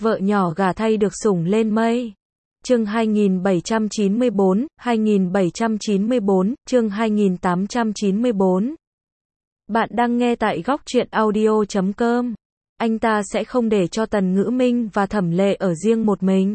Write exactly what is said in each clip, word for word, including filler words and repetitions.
Vợ nhỏ gả thay được sủng lên mây. Chương hai nghìn bảy trăm chín mươi bốn, hai nghìn bảy trăm chín mươi bốn, chương hai nghìn tám trăm chín mươi bốn. Bạn đang nghe tại góc truyện audio chấm com. Anh ta sẽ không để cho Tần Ngữ Minh và Thẩm Lệ ở riêng một mình.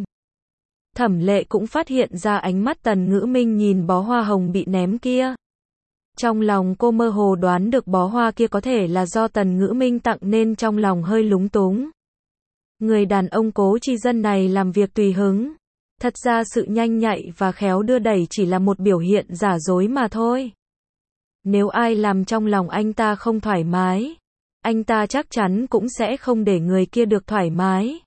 Thẩm Lệ cũng phát hiện ra ánh mắt Tần Ngữ Minh nhìn bó hoa hồng bị ném kia. Trong lòng cô mơ hồ đoán được bó hoa kia có thể là do Tần Ngữ Minh tặng nên trong lòng hơi lúng túng. Người đàn ông Cố Chi Dân này làm việc tùy hứng. Thật ra sự nhanh nhạy và khéo đưa đẩy chỉ là một biểu hiện giả dối mà thôi. Nếu ai làm trong lòng anh ta không thoải mái, anh ta chắc chắn cũng sẽ không để người kia được thoải mái.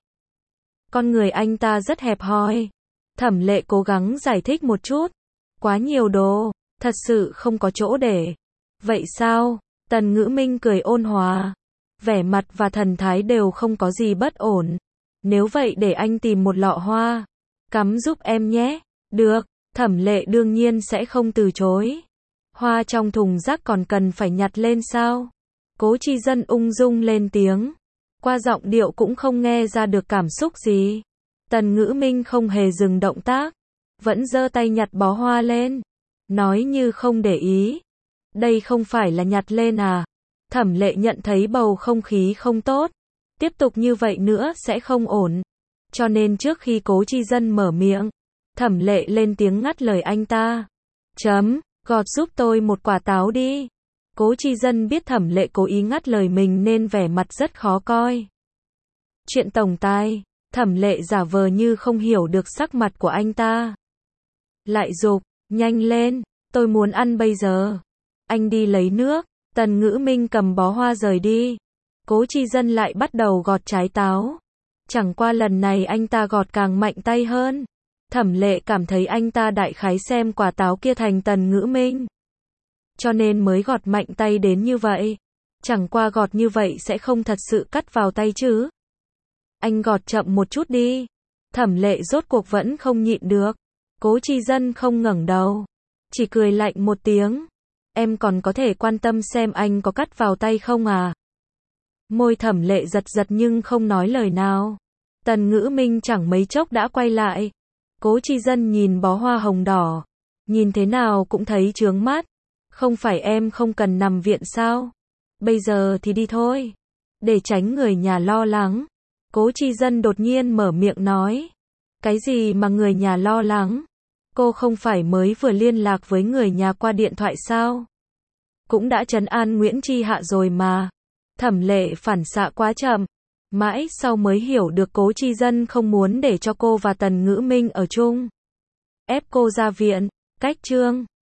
Con người anh ta rất hẹp hòi. Thẩm Lệ cố gắng giải thích một chút. Quá nhiều đồ, thật sự không có chỗ để. Vậy sao? Tần Ngữ Minh cười ôn hòa. Vẻ mặt và thần thái đều không có gì bất ổn. Nếu vậy để anh tìm một lọ hoa, cắm giúp em nhé. Được, Thẩm Lệ đương nhiên sẽ không từ chối. Hoa trong thùng rác còn cần phải nhặt lên sao? Cố Chi Dân ung dung lên tiếng. Qua giọng điệu cũng không nghe ra được cảm xúc gì. Tần Ngữ Minh không hề dừng động tác. Vẫn giơ tay nhặt bó hoa lên. Nói như không để ý. Đây không phải là nhặt lên à? Thẩm Lệ nhận thấy bầu không khí không tốt. Tiếp tục như vậy nữa sẽ không ổn. Cho nên trước khi Cố Chi Dân mở miệng, Thẩm Lệ lên tiếng ngắt lời anh ta. Chấm, gọt giúp tôi một quả táo đi. Cố Chi Dân biết Thẩm Lệ cố ý ngắt lời mình nên vẻ mặt rất khó coi. Chuyện tổng tài, Thẩm Lệ giả vờ như không hiểu được sắc mặt của anh ta. Lại giục, nhanh lên, tôi muốn ăn bây giờ. Anh đi lấy nước. Tần Ngữ Minh cầm bó hoa rời đi. Cố Chi Dân lại bắt đầu gọt trái táo. Chẳng qua lần này anh ta gọt càng mạnh tay hơn. Thẩm Lệ cảm thấy anh ta đại khái xem quả táo kia thành Tần Ngữ Minh, cho nên mới gọt mạnh tay đến như vậy. Chẳng qua gọt như vậy sẽ không thật sự cắt vào tay chứ. Anh gọt chậm một chút đi. Thẩm Lệ rốt cuộc vẫn không nhịn được. Cố Chi Dân không ngẩng đầu, chỉ cười lạnh một tiếng. Em còn có thể quan tâm xem anh có cắt vào tay không à? Môi Thẩm Lệ giật giật nhưng không nói lời nào. Tần Ngữ Minh chẳng mấy chốc đã quay lại. Cố Chi Dân nhìn bó hoa hồng đỏ, nhìn thế nào cũng thấy chướng mắt. Không phải em không cần nằm viện sao? Bây giờ thì đi thôi. Để tránh người nhà lo lắng. Cố Chi Dân đột nhiên mở miệng nói. Cái gì mà người nhà lo lắng? Cô không phải mới vừa liên lạc với người nhà qua điện thoại sao? Cũng đã trấn an Nguyễn Chi Hạ rồi mà. Thẩm Lệ phản xạ quá chậm. Mãi sau mới hiểu được Cố Chi Dân không muốn để cho cô và Tần Ngữ Minh ở chung. Ép cô ra viện. Cách chương